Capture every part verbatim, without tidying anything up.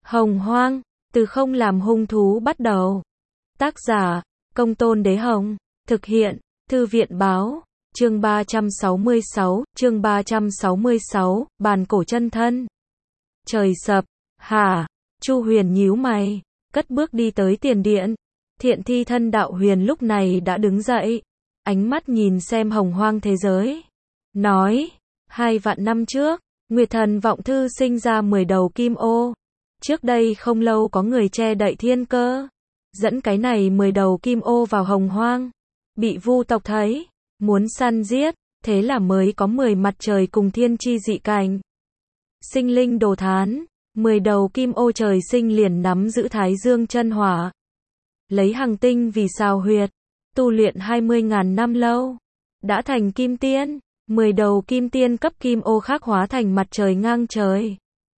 Hồng Hoang, từ không làm hung thú bắt đầu. Tác giả, Công Tôn Đế Hồng. Thực hiện, Thư viện Báo. Chương ba trăm sáu mươi sáu, chương ba trăm sáu mươi sáu, bàn cổ chân thân. Trời sập, hả? Chu Huyền nhíu mày, cất bước đi tới tiền điện. Thiện thi thân đạo huyền lúc này đã đứng dậy, ánh mắt nhìn xem hồng hoang thế giới. Nói, hai vạn năm trước, Nguyệt Thần Vọng Thư sinh ra mười đầu kim ô. Trước đây không lâu có người che đậy thiên cơ, dẫn cái này mười đầu kim ô vào hồng hoang. Bị Vu tộc thấy, muốn săn giết, thế là mới có mười mặt trời cùng thiên chi dị cảnh. Sinh linh đồ thán, mười đầu kim ô trời sinh liền nắm giữ Thái Dương chân hỏa. Lấy hằng tinh vì sao huyệt, tu luyện hai mươi ngàn năm lâu, đã thành kim tiên. Mười đầu kim tiên cấp kim ô khác hóa thành mặt trời ngang trời.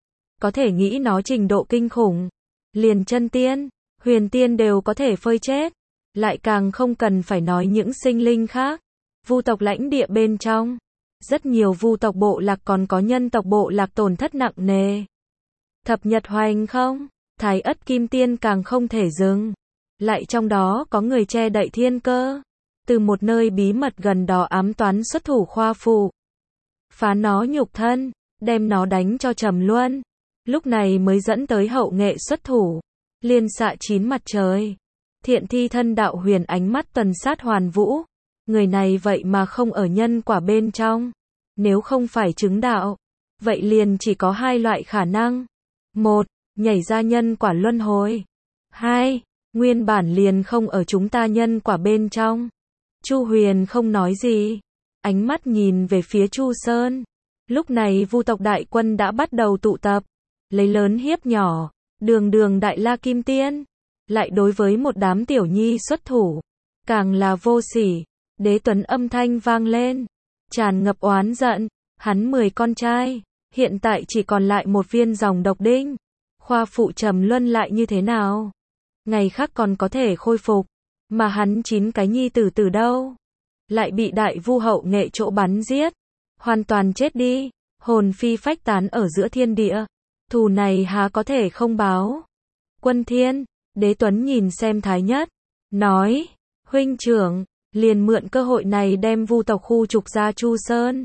Có thể nghĩ nó trình độ kinh khủng. Liền chân tiên, huyền tiên đều có thể phơi chết. Lại càng không cần phải nói những sinh linh khác. Vu tộc lãnh địa bên trong, rất nhiều vu tộc bộ lạc còn có nhân tộc bộ lạc tổn thất nặng nề. Thập nhật hoành không, Thái Ất kim tiên càng không thể dừng. Lại trong đó có người che đậy thiên cơ, từ một nơi bí mật gần đó ám toán xuất thủ khoa phụ, phá nó nhục thân, đem nó đánh cho trầm luân. Lúc này mới dẫn tới hậu nghệ xuất thủ, liên xạ chín mặt trời. Thiện thi thân đạo huyền ánh mắt tuần sát hoàn vũ. Người này vậy mà không ở nhân quả bên trong. Nếu không phải chứng đạo, vậy liền chỉ có hai loại khả năng. Một, nhảy ra nhân quả luân hồi. Hai, nguyên bản liền không ở chúng ta nhân quả bên trong. Chu Huyền không nói gì, ánh mắt nhìn về phía Chu Sơn. Lúc này Vu tộc đại quân đã bắt đầu tụ tập, lấy lớn hiếp nhỏ, đường đường đại la kim tiên, lại đối với một đám tiểu nhi xuất thủ, càng là vô sỉ. Đế Tuấn âm thanh vang lên, tràn ngập oán giận. Hắn mười con trai, hiện tại chỉ còn lại một viên dòng độc đinh. Khoa phụ trầm luân lại như thế nào? Ngày khác còn có thể khôi phục, mà hắn chín cái nhi tử từ đâu? Lại bị đại vu hậu nghệ chỗ bắn giết, hoàn toàn chết đi, hồn phi phách tán ở giữa thiên địa. Thù này há có thể không báo? Quân Thiên, Đế Tuấn nhìn xem Thái Nhất, nói, huynh trưởng, liền mượn cơ hội này đem Vu tộc khu trục ra Chu Sơn.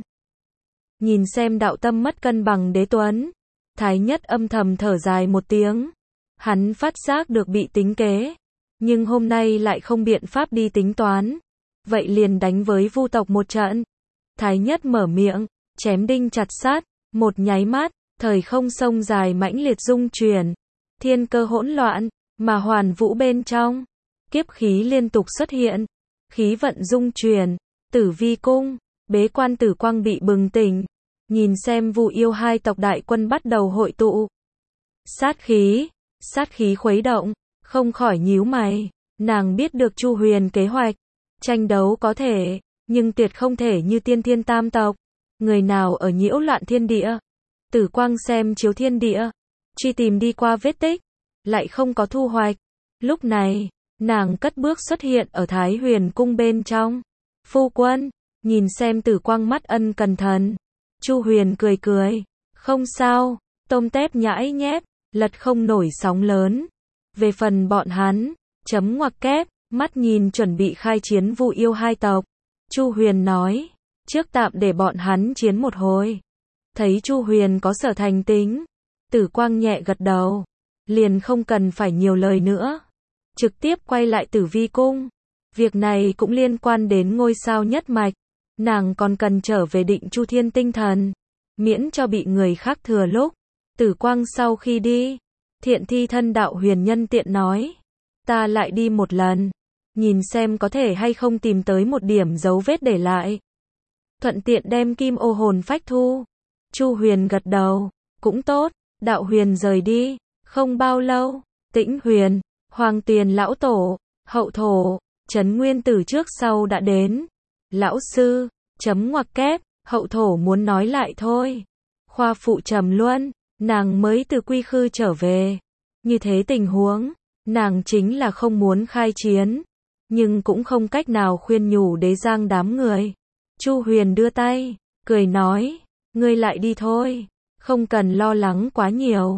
Nhìn xem đạo tâm mất cân bằng Đế Tuấn, Thái Nhất âm thầm thở dài một tiếng. Hắn phát giác được bị tính kế, nhưng hôm nay lại không biện pháp đi tính toán. Vậy liền đánh với Vu tộc một trận. Thái Nhất mở miệng, chém đinh chặt sắt, một nháy mắt, thời không sông dài mãnh liệt dung chuyển, thiên cơ hỗn loạn, mà hoàn vũ bên trong, kiếp khí liên tục xuất hiện, khí vận dung chuyển. Tử Vi cung, bế quan Tử Quang bị bừng tỉnh, nhìn xem Vu yêu hai tộc đại quân bắt đầu hội tụ. Sát khí, sát khí khuấy động, không khỏi nhíu mày. Nàng biết được Chu Huyền kế hoạch, tranh đấu có thể, nhưng tuyệt không thể như tiên thiên tam tộc. Người nào ở nhiễu loạn thiên địa? Tử Quang xem chiếu thiên địa, truy tìm đi qua vết tích, lại không có thu hoạch. Lúc này, nàng cất bước xuất hiện ở Thái Huyền cung bên trong. Phu quân, nhìn xem Tử Quang mắt ân cần thần. Chu Huyền cười cười, không sao, tôm tép nhãi nhép, lật không nổi sóng lớn. Về phần bọn hắn, chấm ngoặc kép, mắt nhìn chuẩn bị khai chiến Vu yêu hai tộc. Chu Huyền nói, trước tạm để bọn hắn chiến một hồi. Thấy Chu Huyền có sở thành tính, Tử Quang nhẹ gật đầu, liền không cần phải nhiều lời nữa, trực tiếp quay lại Tử Vi cung. Việc này cũng liên quan đến ngôi sao nhất mạch, nàng còn cần trở về Định Chu Thiên tinh thần, miễn cho bị người khác thừa lúc. Tử Quang sau khi đi, Thiện thi thân đạo huyền nhân tiện nói, ta lại đi một lần, nhìn xem có thể hay không tìm tới một điểm dấu vết để lại, thuận tiện đem kim ô hồn phách thu. Chu Huyền gật đầu, cũng tốt. Đạo huyền rời đi, không bao lâu, Tĩnh Huyền, Hoàng Tuyền lão tổ, Hậu Thổ, Trấn Nguyên Tử trước sau đã đến. Lão sư, chấm ngoặc kép, Hậu Thổ muốn nói lại thôi. Khoa phụ trầm luân, nàng mới từ quy khư trở về. Như thế tình huống, nàng chính là không muốn khai chiến, nhưng cũng không cách nào khuyên nhủ Đế Giang đám người. Chu Huyền đưa tay, cười nói, ngươi lại đi thôi, không cần lo lắng quá nhiều.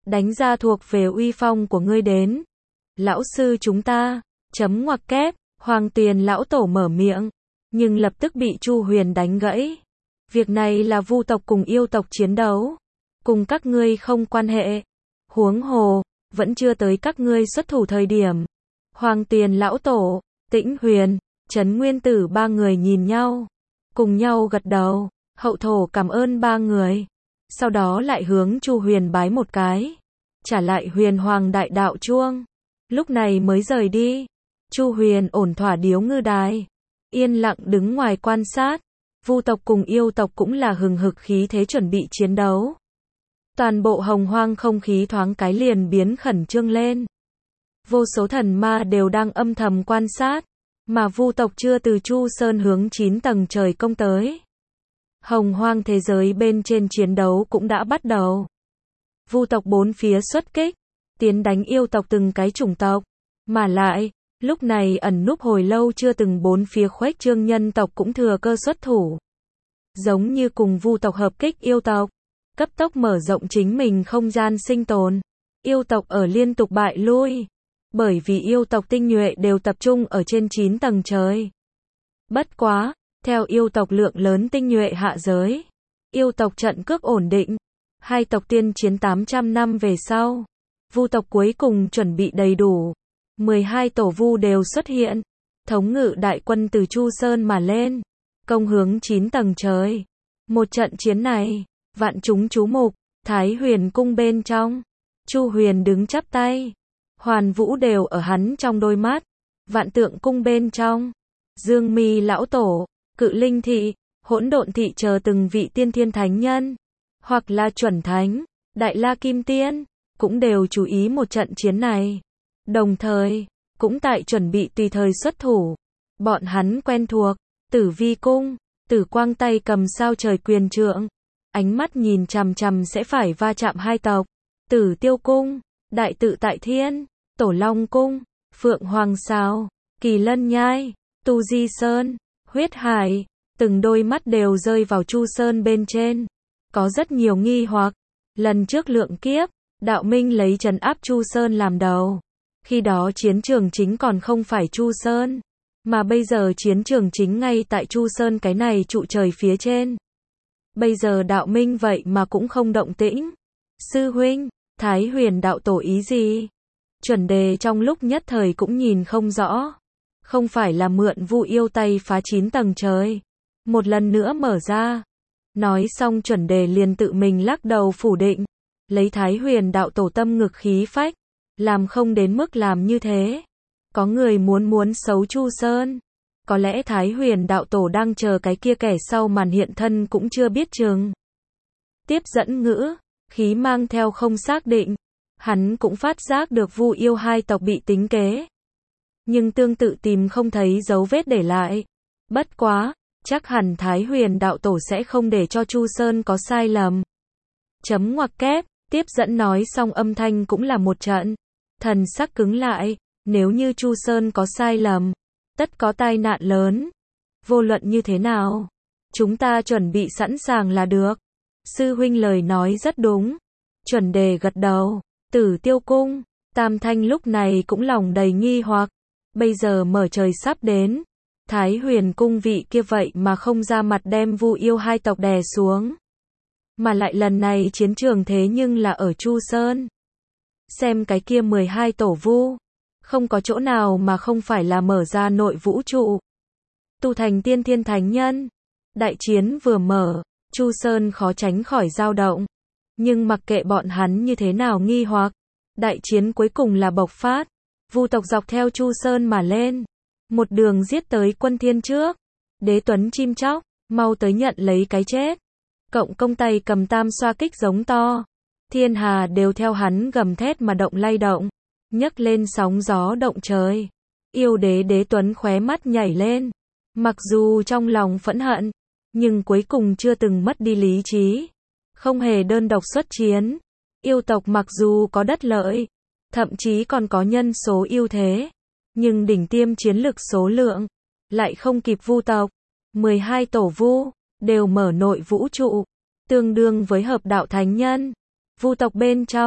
đánh ra thuộc về uy phong của ngươi đến. Lão sư chúng ta, chấm ngoặc kép, Hoàng Tuyền lão tổ mở miệng, nhưng lập tức bị Chu Huyền đánh gãy. Việc này là Vu tộc cùng yêu tộc chiến đấu, cùng các ngươi không quan hệ. Huống hồ, vẫn chưa tới các ngươi xuất thủ thời điểm. Hoàng Tuyền lão tổ, Tĩnh Huyền, Trấn Nguyên Tử ba người nhìn nhau, cùng nhau gật đầu, hậu thổ cảm ơn ba người. Sau đó lại hướng Chu Huyền bái một cái, trả lại Huyền Hoàng đại đạo chuông. Lúc này mới rời đi. Chu Huyền ổn thỏa điếu ngư đài, yên lặng đứng ngoài quan sát. Vu tộc cùng yêu tộc cũng là hừng hực khí thế chuẩn bị chiến đấu. Toàn bộ hồng hoang không khí thoáng cái liền biến khẩn trương lên. Vô số thần ma đều đang âm thầm quan sát, mà Vu tộc chưa từ Chu Sơn hướng chín tầng trời công tới. Hồng hoang thế giới bên trên chiến đấu cũng đã bắt đầu. Vu tộc bốn phía xuất kích, tiến đánh yêu tộc từng cái chủng tộc, mà lại, lúc này ẩn núp hồi lâu chưa từng bốn phía khuếch trương nhân tộc cũng thừa cơ xuất thủ. Giống như cùng Vu tộc hợp kích yêu tộc, cấp tốc mở rộng chính mình không gian sinh tồn. Yêu tộc ở liên tục bại lui, bởi vì yêu tộc tinh nhuệ đều tập trung ở trên chín tầng trời. Bất quá, theo yêu tộc lượng lớn tinh nhuệ hạ giới, yêu tộc trận cước ổn định, hai tộc tiên chiến tám trăm năm về sau, Vu tộc cuối cùng chuẩn bị đầy đủ, mười hai tổ vu đều xuất hiện, thống ngự đại quân từ Chu Sơn mà lên, công hướng chín tầng trời. Một trận chiến này, vạn chúng chú mục, Thái Huyền cung bên trong, Chu Huyền đứng chắp tay, hoàn vũ đều ở hắn trong đôi mắt. Vạn tượng cung bên trong, Dương Mi lão tổ, Cự Linh thị, Hỗn Độn thị chờ từng vị tiên thiên thánh nhân, hoặc là chuẩn thánh, Đại La Kim Tiên, cũng đều chú ý một trận chiến này. Đồng thời, cũng tại chuẩn bị tùy thời xuất thủ. Bọn hắn quen thuộc, Tử Vi cung, Tử Quang tay cầm sao trời quyền trượng, ánh mắt nhìn chằm chằm sẽ phải va chạm hai tộc. Tử Tiêu cung, Đại Tự Tại Thiên, Tổ Long cung, Phượng Hoàng sao, Kỳ Lân nhai, Tu Di Sơn, Huyết Hải, từng đôi mắt đều rơi vào Chu Sơn bên trên. Có rất nhiều nghi hoặc. Lần trước lượng kiếp, Đạo Minh lấy trấn áp Chu Sơn làm đầu. Khi đó chiến trường chính còn không phải Chu Sơn, mà bây giờ chiến trường chính ngay tại Chu Sơn cái này trụ trời phía trên. Bây giờ Đạo Minh vậy mà cũng không động tĩnh. Sư huynh, Thái Huyền đạo tổ ý gì? Chuẩn đề trong lúc nhất thời cũng nhìn không rõ. Không phải là mượn Vu yêu tay phá chín tầng trời, một lần nữa mở ra. Nói xong chuẩn đề liền tự mình lắc đầu phủ định. Lấy Thái Huyền đạo tổ tâm ngực khí phách, làm không đến mức làm như thế. Có người muốn muốn xấu Chu Sơn. Có lẽ Thái Huyền đạo tổ đang chờ cái kia kẻ sau màn hiện thân cũng chưa biết chừng. Tiếp dẫn ngữ, khí mang theo không xác định. Hắn cũng phát giác được Vu yêu hai tộc bị tính kế. Nhưng tương tự tìm không thấy dấu vết để lại. Bất quá, chắc hẳn Thái Huyền đạo tổ sẽ không để cho Chu Sơn có sai lầm. Chấm ngoặc kép, tiếp dẫn nói xong âm thanh cũng là một trận. Thần sắc cứng lại, nếu như Chu Sơn có sai lầm, tất có tai nạn lớn. Vô luận như thế nào, chúng ta chuẩn bị sẵn sàng là được. Sư huynh lời nói rất đúng. Chuẩn đề gật đầu. Tử Tiêu cung, Tam Thanh lúc này cũng lòng đầy nghi hoặc. Bây giờ mở trời sắp đến, Thái Huyền cung vị kia vậy mà không ra mặt đem Vu yêu hai tộc đè xuống. Mà lại lần này chiến trường thế nhưng là ở Chu Sơn. Xem cái kia mười hai tổ vu, không có chỗ nào mà không phải là mở ra nội vũ trụ. Tu thành tiên thiên thánh nhân. Đại chiến vừa mở, Chu Sơn khó tránh khỏi dao động. Nhưng mặc kệ bọn hắn như thế nào nghi hoặc, đại chiến cuối cùng là bộc phát. Vu tộc dọc theo Chu Sơn mà lên, một đường giết tới quân thiên trước. Đế Tuấn chim chóc, mau tới nhận lấy cái chết. Cộng công tay cầm tam xoa kích giống to. Thiên hà đều theo hắn gầm thét mà động lay động, nhấc lên sóng gió động trời. Yêu đế Đế Tuấn khóe mắt nhảy lên. Mặc dù trong lòng phẫn hận, nhưng cuối cùng chưa từng mất đi lý trí. Không hề đơn độc xuất chiến. Yêu tộc mặc dù có đất lợi, thậm chí còn có nhân số ưu thế, nhưng đỉnh tiêm chiến lực số lượng lại không kịp Vu tộc. mười hai tổ vu đều mở nội vũ trụ, tương đương với hợp đạo thánh nhân. Vu tộc bên trong,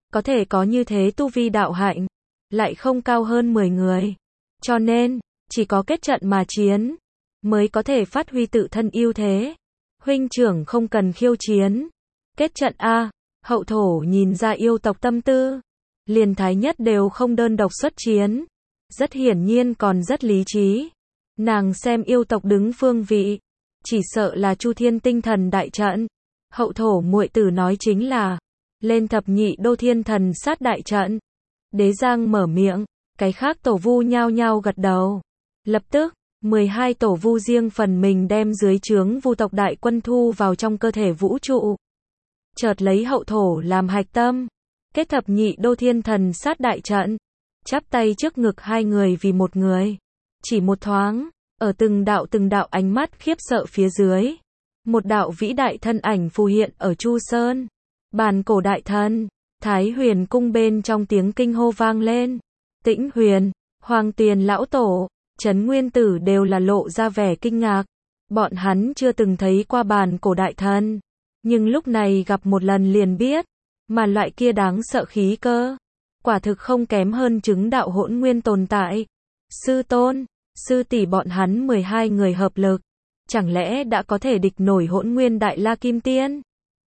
có thể có như thế tu vi đạo hạnh, lại không cao hơn mười người. Cho nên, chỉ có kết trận mà chiến, mới có thể phát huy tự thân ưu thế. Huynh trưởng không cần khiêu chiến. Kết trận a, hậu thổ nhìn ra yêu tộc tâm tư. Liền thái nhất đều không đơn độc xuất chiến. Rất hiển nhiên còn rất lý trí. Nàng xem yêu tộc đứng phương vị, chỉ sợ là Chu Thiên tinh thần đại trận. Hậu thổ muội tử nói chính là lên thập nhị đô thiên thần sát đại trận. Đế Giang mở miệng, cái khác tổ vu nhao nhao gật đầu. Lập tức, mười hai tổ vu riêng phần mình đem dưới trướng vu tộc đại quân thu vào trong cơ thể vũ trụ. Chợt lấy hậu thổ làm hạch tâm, kết thập nhị đô thiên thần sát đại trận, chắp tay trước ngực hai người vì một người. Chỉ một thoáng, ở từng đạo từng đạo ánh mắt khiếp sợ phía dưới, một đạo vĩ đại thân ảnh phù hiện ở Chu Sơn. Bàn cổ đại thần, Thái Huyền cung bên trong tiếng kinh hô vang lên. Tĩnh Huyền, Hoàng Tuyền lão tổ, Trấn Nguyên Tử đều là lộ ra vẻ kinh ngạc. Bọn hắn chưa từng thấy qua bàn cổ đại thần, nhưng lúc này gặp một lần liền biết, mà loại kia đáng sợ khí cơ, quả thực không kém hơn chứng đạo hỗn nguyên tồn tại. Sư tôn, sư tỷ bọn hắn mười hai người hợp lực, chẳng lẽ đã có thể địch nổi hỗn nguyên đại la kim tiên?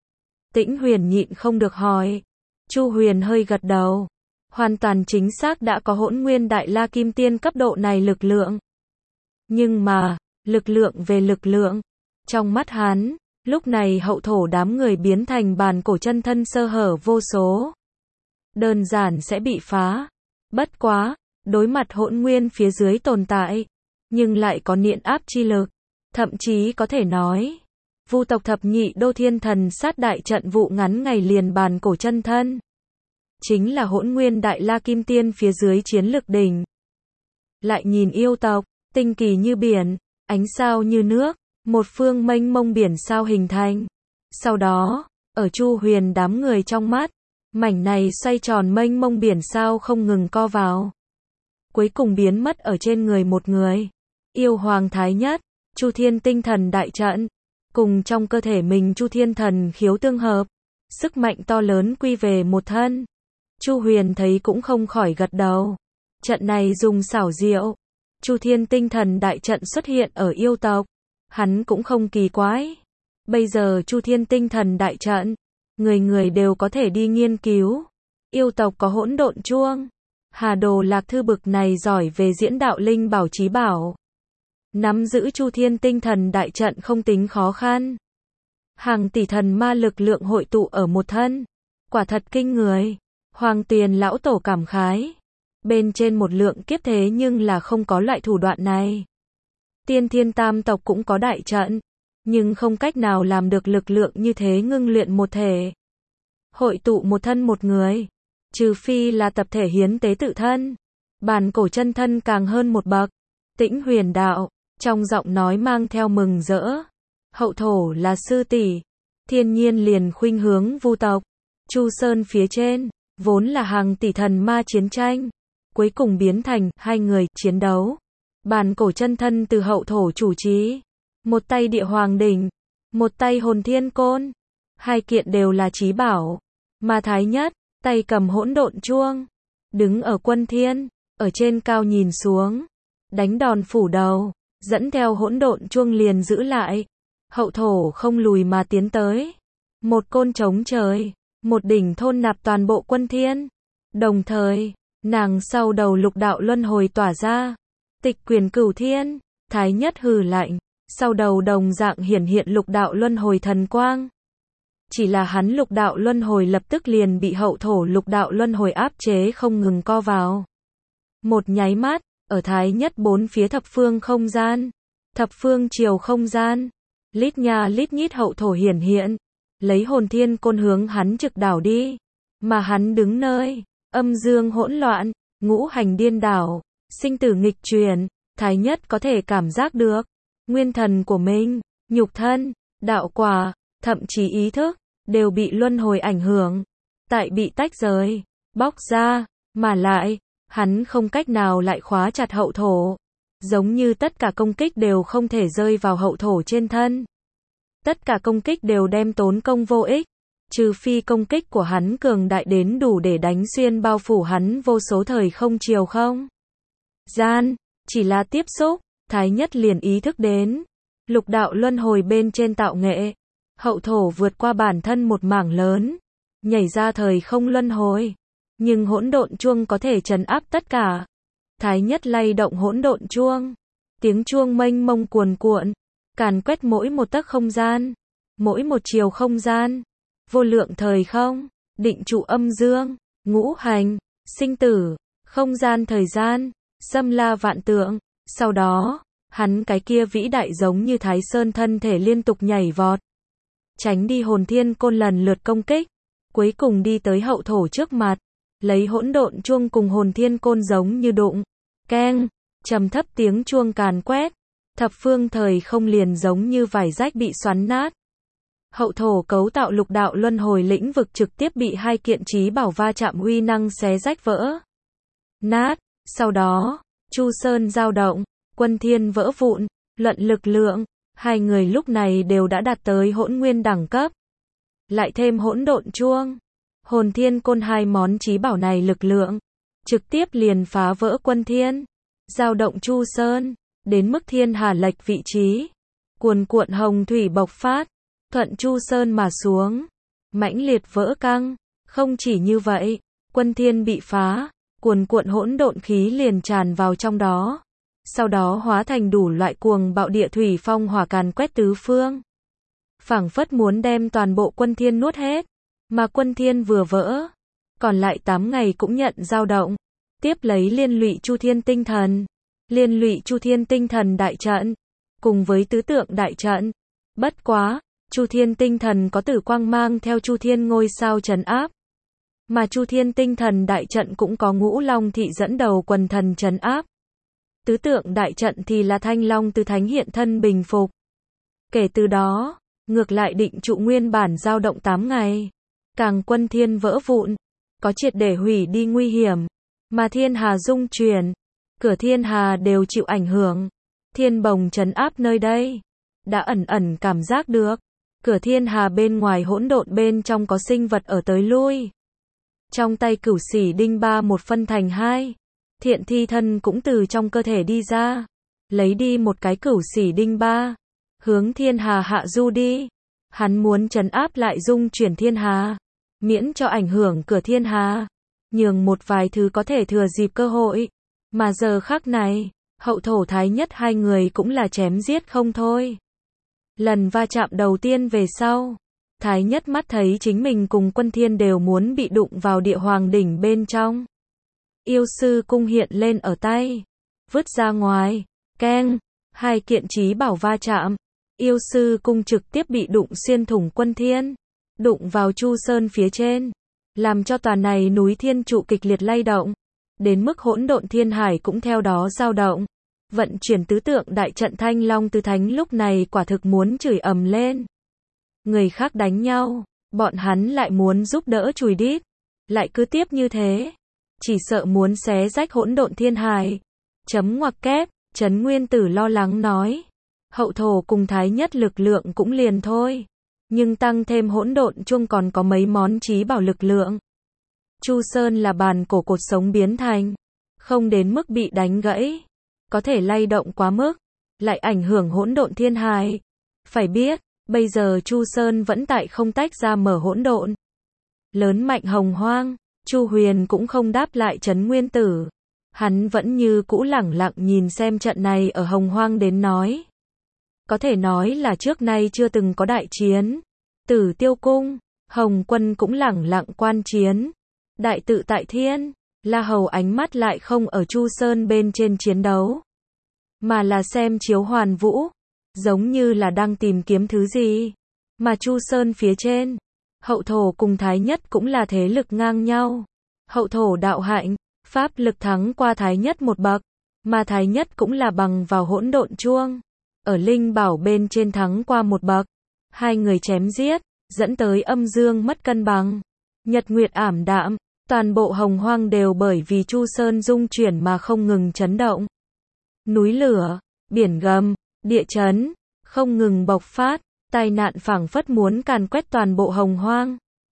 Tĩnh Huyền nhịn không được hỏi. Chu Huyền hơi gật đầu. Hoàn toàn chính xác đã có hỗn nguyên đại la kim tiên cấp độ này lực lượng. Nhưng mà, lực lượng về lực lượng, trong mắt hắn, lúc này hậu thổ đám người biến thành bàn cổ chân thân sơ hở vô số. Đơn giản sẽ bị phá. Bất quá, đối mặt hỗn nguyên phía dưới tồn tại, nhưng lại có niệm áp chi lực. Thậm chí có thể nói, vu tộc thập nhị đô thiên thần sát đại trận vụ ngắn ngày liền bàn cổ chân thân. Chính là hỗn nguyên đại la kim tiên phía dưới chiến lực đỉnh. Lại nhìn yêu tộc, tinh kỳ như biển, ánh sao như nước, một phương mênh mông biển sao hình thành. Sau đó, ở Chu Huyền đám người trong mắt, mảnh này xoay tròn mênh mông biển sao không ngừng co vào. Cuối cùng biến mất ở trên người một người. Yêu hoàng thái nhất, Chu Thiên tinh thần đại trận, cùng trong cơ thể mình Chu Thiên thần khiếu tương hợp, sức mạnh to lớn quy về một thân. Chu Huyền thấy cũng không khỏi gật đầu. Trận này dùng xảo diệu. Chu Thiên tinh thần đại trận xuất hiện ở yêu tộc, hắn cũng không kỳ quái. Bây giờ Chu Thiên tinh thần đại trận, người người đều có thể đi nghiên cứu. Yêu tộc có hỗn độn chuông, Hà Đồ Lạc Thư bực này giỏi về diễn đạo linh bảo chí bảo. Nắm giữ Chu Thiên tinh thần đại trận không tính khó khăn. Hàng tỷ thần ma lực lượng hội tụ ở một thân, quả thật kinh người. Hoàng Tuyền lão tổ cảm khái. Bên trên một lượng kiếp thế nhưng là không có loại thủ đoạn này. Tiên Thiên tam tộc cũng có đại trận, nhưng không cách nào làm được lực lượng như thế ngưng luyện một thể. Hội tụ một thân một người, trừ phi là tập thể hiến tế tự thân. Bàn cổ chân thân càng hơn một bậc. Tĩnh Huyền đạo, trong giọng nói mang theo mừng rỡ. Hậu thổ là sư tỷ, thiên nhiên liền khuynh hướng vu tộc. Chu Sơn phía trên, vốn là hàng tỷ thần ma chiến tranh, cuối cùng biến thành hai người chiến đấu. Bàn cổ chân thân từ hậu thổ chủ trì, một tay địa hoàng đỉnh, một tay hồn thiên côn, hai kiện đều là chí bảo. Mà thái nhất, tay cầm hỗn độn chuông, đứng ở quân thiên, ở trên cao nhìn xuống, đánh đòn phủ đầu, dẫn theo hỗn độn chuông liền giữ lại. Hậu thổ không lùi mà tiến tới, một côn chống trời, một đỉnh thôn nạp toàn bộ quân thiên. Đồng thời, nàng sau đầu lục đạo luân hồi tỏa ra, tịch quyền cửu thiên. Thái nhất hừ lạnh, sau đầu đồng dạng hiển hiện lục đạo luân hồi thần quang. Chỉ là hắn lục đạo luân hồi lập tức liền bị hậu thổ lục đạo luân hồi áp chế không ngừng co vào. Một nháy mắt, ở thái nhất bốn phía thập phương không gian, thập phương chiều không gian, lít nha lít nhít hậu thổ hiển hiện, lấy hồn thiên côn hướng hắn trực đảo đi. Mà hắn đứng nơi, âm dương hỗn loạn, ngũ hành điên đảo, sinh tử nghịch chuyển. Thái nhất có thể cảm giác được, nguyên thần của mình, nhục thân, đạo quả, thậm chí ý thức, đều bị luân hồi ảnh hưởng, tại bị tách rời, bóc ra, mà lại, hắn không cách nào lại khóa chặt hậu thổ. Giống như tất cả công kích đều không thể rơi vào hậu thổ trên thân. Tất cả công kích đều đem tốn công vô ích. Trừ phi công kích của hắn cường đại đến đủ để đánh xuyên bao phủ hắn vô số thời không chiều không gian, chỉ là tiếp xúc, Thái Nhất liền ý thức đến. Lục đạo luân hồi bên trên tạo nghệ, hậu thổ vượt qua bản thân một mảng lớn, nhảy ra thời không luân hồi. Nhưng hỗn độn chuông có thể trấn áp tất cả. Thái Nhất lay động hỗn độn chuông. Tiếng chuông mênh mông cuồn cuộn, càn quét mỗi một tấc không gian, mỗi một chiều không gian, vô lượng thời không, định trụ âm dương, ngũ hành, sinh tử, không gian thời gian, xâm la vạn tượng. Sau đó, hắn cái kia vĩ đại giống như Thái Sơn thân thể liên tục nhảy vọt, tránh đi hồn thiên côn lần lượt công kích, cuối cùng đi tới hậu thổ trước mặt, lấy hỗn độn chuông cùng hồn thiên côn giống như đụng, keng, trầm thấp tiếng chuông càn quét, thập phương thời không liền giống như vải rách bị xoắn nát. Hậu thổ cấu tạo lục đạo luân hồi lĩnh vực trực tiếp bị hai kiện chí bảo va chạm uy năng xé rách vỡ nát. Sau đó, Chu Sơn dao động, Quân Thiên vỡ vụn, luận lực lượng, hai người lúc này đều đã đạt tới hỗn nguyên đẳng cấp. Lại thêm hỗn độn chuông, hồn thiên côn, hai món chí bảo này lực lượng trực tiếp liền phá vỡ Quân Thiên, dao động Chu Sơn, đến mức thiên hà lệch vị trí, cuồn cuộn hồng thủy bộc phát, thuận Chu Sơn mà xuống, mãnh liệt vỡ căng. Không chỉ như vậy, Quân Thiên bị phá, cuồn cuộn hỗn độn khí liền tràn vào trong đó, sau đó hóa thành đủ loại cuồng bạo địa thủy phong hỏa càn quét tứ phương, phảng phất muốn đem toàn bộ Quân Thiên nuốt hết. Mà Quân Thiên vừa vỡ, còn lại tám ngày cũng nhận dao động, tiếp lấy liên lụy Chu Thiên tinh thần, liên lụy Chu Thiên tinh thần đại trận, cùng với tứ tượng đại trận. Bất quá, Chu Thiên tinh thần có tử quang mang theo Chu Thiên ngôi sao trấn áp, mà Chu Thiên tinh thần đại trận cũng có Ngũ Long thị dẫn đầu quần thần trấn áp. Tứ tượng đại trận thì là Thanh Long Tứ Thánh hiện thân bình phục. Kể từ đó, ngược lại định trụ nguyên bản dao động tám ngày, càng Quân Thiên vỡ vụn, có triệt để hủy đi nguy hiểm, mà thiên hà dung chuyển, cửa thiên hà đều chịu ảnh hưởng. Thiên bồng trấn áp nơi đây, đã ẩn ẩn cảm giác được, cửa thiên hà bên ngoài hỗn độn bên trong có sinh vật ở tới lui. Trong tay Cửu Sỉ Đinh ba một phân thành hai, Thiện Thi thân cũng từ trong cơ thể đi ra, lấy đi một cái Cửu Sỉ Đinh ba, hướng thiên hà hạ du đi. Hắn muốn trấn áp lại dung chuyển thiên hà, miễn cho ảnh hưởng cửa thiên hà, nhường một vài thứ có thể thừa dịp cơ hội. Mà giờ khắc này, hậu thổ Thái Nhất hai người cũng là chém giết không thôi. Lần va chạm đầu tiên về sau, Thái Nhất mắt thấy chính mình cùng Quân Thiên đều muốn bị đụng vào địa hoàng đỉnh bên trong. Yêu sư cung hiện lên ở tay, vứt ra ngoài, keng, hai kiện chí bảo va chạm, yêu sư cung trực tiếp bị đụng xuyên thủng Quân Thiên, đụng vào Chu Sơn phía trên, làm cho tòa này núi thiên trụ kịch liệt lay động, đến mức hỗn độn thiên hải cũng theo đó dao động. Vận chuyển tứ tượng đại trận Thanh Long Tứ Thánh lúc này quả thực muốn chửi ầm lên. Người khác đánh nhau, bọn hắn lại muốn giúp đỡ chùi đít, lại cứ tiếp như thế, chỉ sợ muốn xé rách hỗn độn thiên hải. Chấm ngoặc kép, Trấn Nguyên Tử lo lắng nói, hậu thổ cùng Thái Nhất lực lượng cũng liền thôi, nhưng tăng thêm hỗn độn chuông còn có mấy món chí bảo lực lượng. Chu Sơn là bàn cổ cột sống biến thành, không đến mức bị đánh gãy, có thể lay động quá mức, lại ảnh hưởng hỗn độn thiên hải. Phải biết, bây giờ Chu Sơn vẫn tại không tách ra mở hỗn độn. Lớn mạnh hồng hoang, Chu Huyền cũng không đáp lại Trấn Nguyên Tử. Hắn vẫn như cũ lẳng lặng nhìn xem trận này ở hồng hoang đến nói. Có thể nói là trước nay chưa từng có đại chiến. Tử Tiêu Cung, Hồng Quân cũng lẳng lặng quan chiến. Đại tự tại thiên, La Hầu ánh mắt lại không ở Chu Sơn bên trên chiến đấu, mà là xem chiếu hoàn vũ, giống như là đang tìm kiếm thứ gì. Mà Chu Sơn phía trên, hậu thổ cùng Thái Nhất cũng là thế lực ngang nhau. Hậu thổ đạo hạnh, pháp lực thắng qua Thái Nhất một bậc, mà Thái Nhất cũng là bằng vào hỗn độn chuông, ở linh bảo bên trên thắng qua một bậc. Hai người chém giết, dẫn tới âm dương mất cân bằng, nhật nguyệt ảm đạm, toàn bộ hồng hoang đều bởi vì Chu Sơn dung chuyển mà không ngừng chấn động. Núi lửa, biển gầm, địa chấn, không ngừng bộc phát, tai nạn phảng phất muốn càn quét toàn bộ hồng hoang.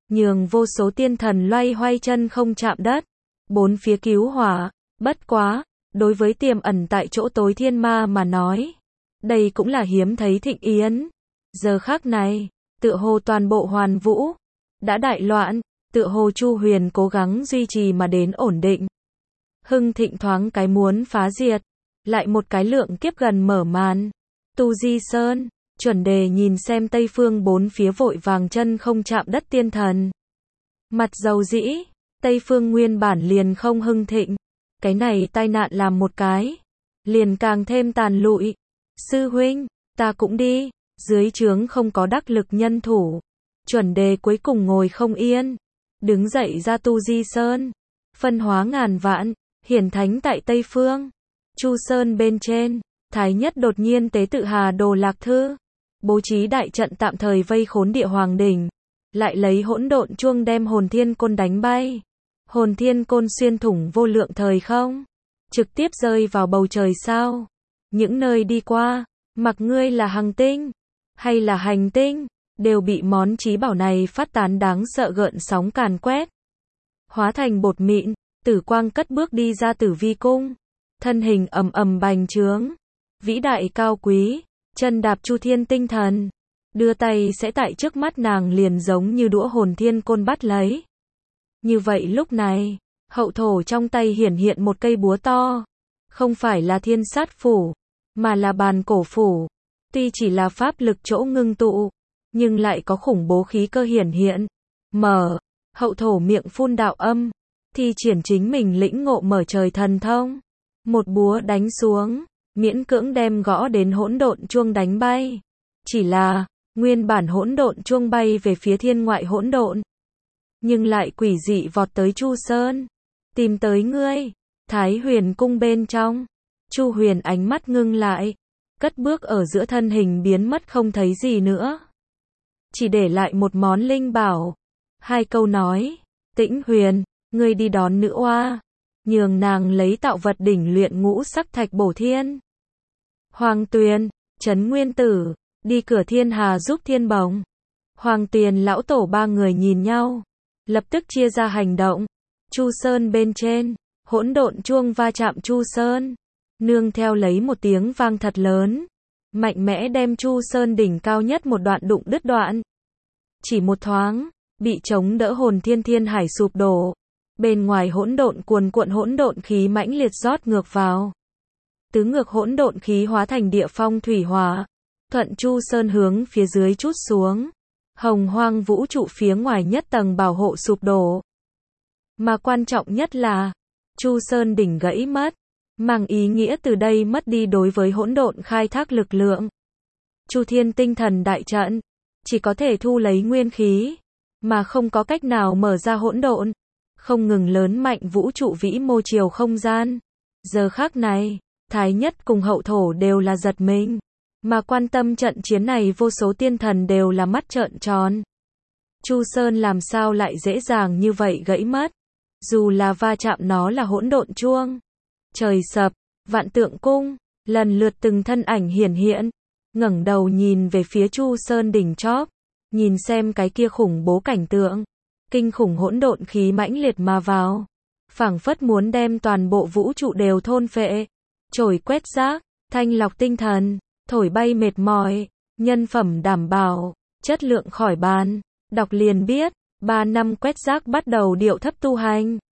nhường vô số tiên thần loay hoay chân không chạm đất, bốn phía cứu hỏa. Bất quá, đối với tiềm ẩn tại chỗ tối thiên ma mà nói, đây cũng là hiếm thấy thịnh yến. Giờ khắc này, tựa hồ toàn bộ Hoàn Vũ đã đại loạn, tựa hồ Chu Huyền cố gắng duy trì mà đến ổn định. Hưng thịnh thoáng cái muốn phá diệt, lại một cái lượng kiếp gần mở màn. Tu Di Sơn, chuẩn đề nhìn xem Tây Phương bốn phía vội vàng chân không chạm đất tiên thần. Mặt dầu dĩ, Tây Phương nguyên bản liền không hưng thịnh. Cái này tai nạn làm một cái, liền càng thêm tàn lụi. Sư huynh, ta cũng đi, dưới trướng không có đắc lực nhân thủ. Chuẩn đề cuối cùng ngồi không yên, đứng dậy ra Tu Di Sơn, phân hóa ngàn vạn, hiển thánh tại Tây Phương. Chu Sơn bên trên, Thái Nhất đột nhiên tế tự Hà Đồ Lạc Thư, bố trí đại trận tạm thời vây khốn địa hoàng đỉnh, lại lấy hỗn độn chuông đem hồn thiên côn đánh bay. Hồn thiên côn xuyên thủng vô lượng thời không, trực tiếp rơi vào bầu trời sao. Những nơi đi qua, mặc ngươi là hằng tinh, hay là hành tinh, đều bị món trí bảo này phát tán đáng sợ gợn sóng càn quét. Hóa thành bột mịn, Tử Quang cất bước đi ra Tử Vi cung, thân hình ầm ầm bành trướng, vĩ đại cao quý, chân đạp Chu Thiên tinh thần, đưa tay sẽ tại trước mắt nàng liền giống như đũa hồn thiên côn bắt lấy. Như vậy lúc này, hậu thổ trong tay hiển hiện một cây búa to, không phải là thiên sát phủ, mà là bàn cổ phủ. Tuy chỉ là pháp lực chỗ ngưng tụ, nhưng lại có khủng bố khí cơ hiển hiện. Mở, hậu thổ miệng phun đạo âm, thi triển chính mình lĩnh ngộ mở trời thần thông. Một búa đánh xuống, miễn cưỡng đem gõ đến hỗn độn chuông đánh bay. Chỉ là, nguyên bản hỗn độn chuông bay về phía thiên ngoại hỗn độn, nhưng lại quỷ dị vọt tới Chu Sơn, tìm tới ngươi. Thái Huyền cung bên trong, Chu Huyền ánh mắt ngưng lại, cất bước ở giữa thân hình biến mất không thấy gì nữa, chỉ để lại một món linh bảo. Hai câu nói, Tĩnh Huyền, ngươi đi đón nữ oa, nhường nàng lấy tạo vật đỉnh luyện ngũ sắc thạch bổ thiên. Hoàng Tuyền, Trấn Nguyên Tử, đi cửa thiên hà giúp thiên bồng. Hoàng Tuyền lão tổ ba người nhìn nhau, lập tức chia ra hành động. Chu Sơn bên trên, hỗn độn chuông va chạm Chu Sơn, nương theo lấy một tiếng vang thật lớn, mạnh mẽ đem Chu Sơn đỉnh cao nhất một đoạn đụng đứt đoạn. Chỉ một thoáng, bị chống đỡ hồn thiên thiên hải sụp đổ, bên ngoài hỗn độn cuồn cuộn hỗn độn khí mãnh liệt rót ngược vào. Tứ ngược hỗn độn khí hóa thành địa phong thủy hỏa, thuận Chu Sơn hướng phía dưới trút xuống. Hồng hoang vũ trụ phía ngoài nhất tầng bảo hộ sụp đổ. Mà quan trọng nhất là, Chu Sơn đỉnh gãy mất, mang ý nghĩa từ đây mất đi đối với hỗn độn khai thác lực lượng. Chu Thiên tinh thần đại trận, chỉ có thể thu lấy nguyên khí, mà không có cách nào mở ra hỗn độn, không ngừng lớn mạnh vũ trụ vĩ mô chiều không gian. Giờ khắc này, Thái Nhất cùng hậu thổ đều là giật mình, mà quan tâm trận chiến này vô số tiên thần đều là mắt trợn tròn. Chu Sơn làm sao lại dễ dàng như vậy gãy mất? Dù là va chạm nó là hỗn độn chuông. Trời sập, vạn tượng cung, lần lượt từng thân ảnh hiển hiện, ngẩng đầu nhìn về phía Chu Sơn đỉnh chóp, nhìn xem cái kia khủng bố cảnh tượng, kinh khủng hỗn độn khí mãnh liệt mà vào, phảng phất muốn đem toàn bộ vũ trụ đều thôn phệ. Trồi quét rác, thanh lọc tinh thần, thổi bay mệt mỏi, nhân phẩm đảm bảo, chất lượng khỏi bàn. Đọc liền biết, ba năm quét rác bắt đầu điệu thấp tu hành.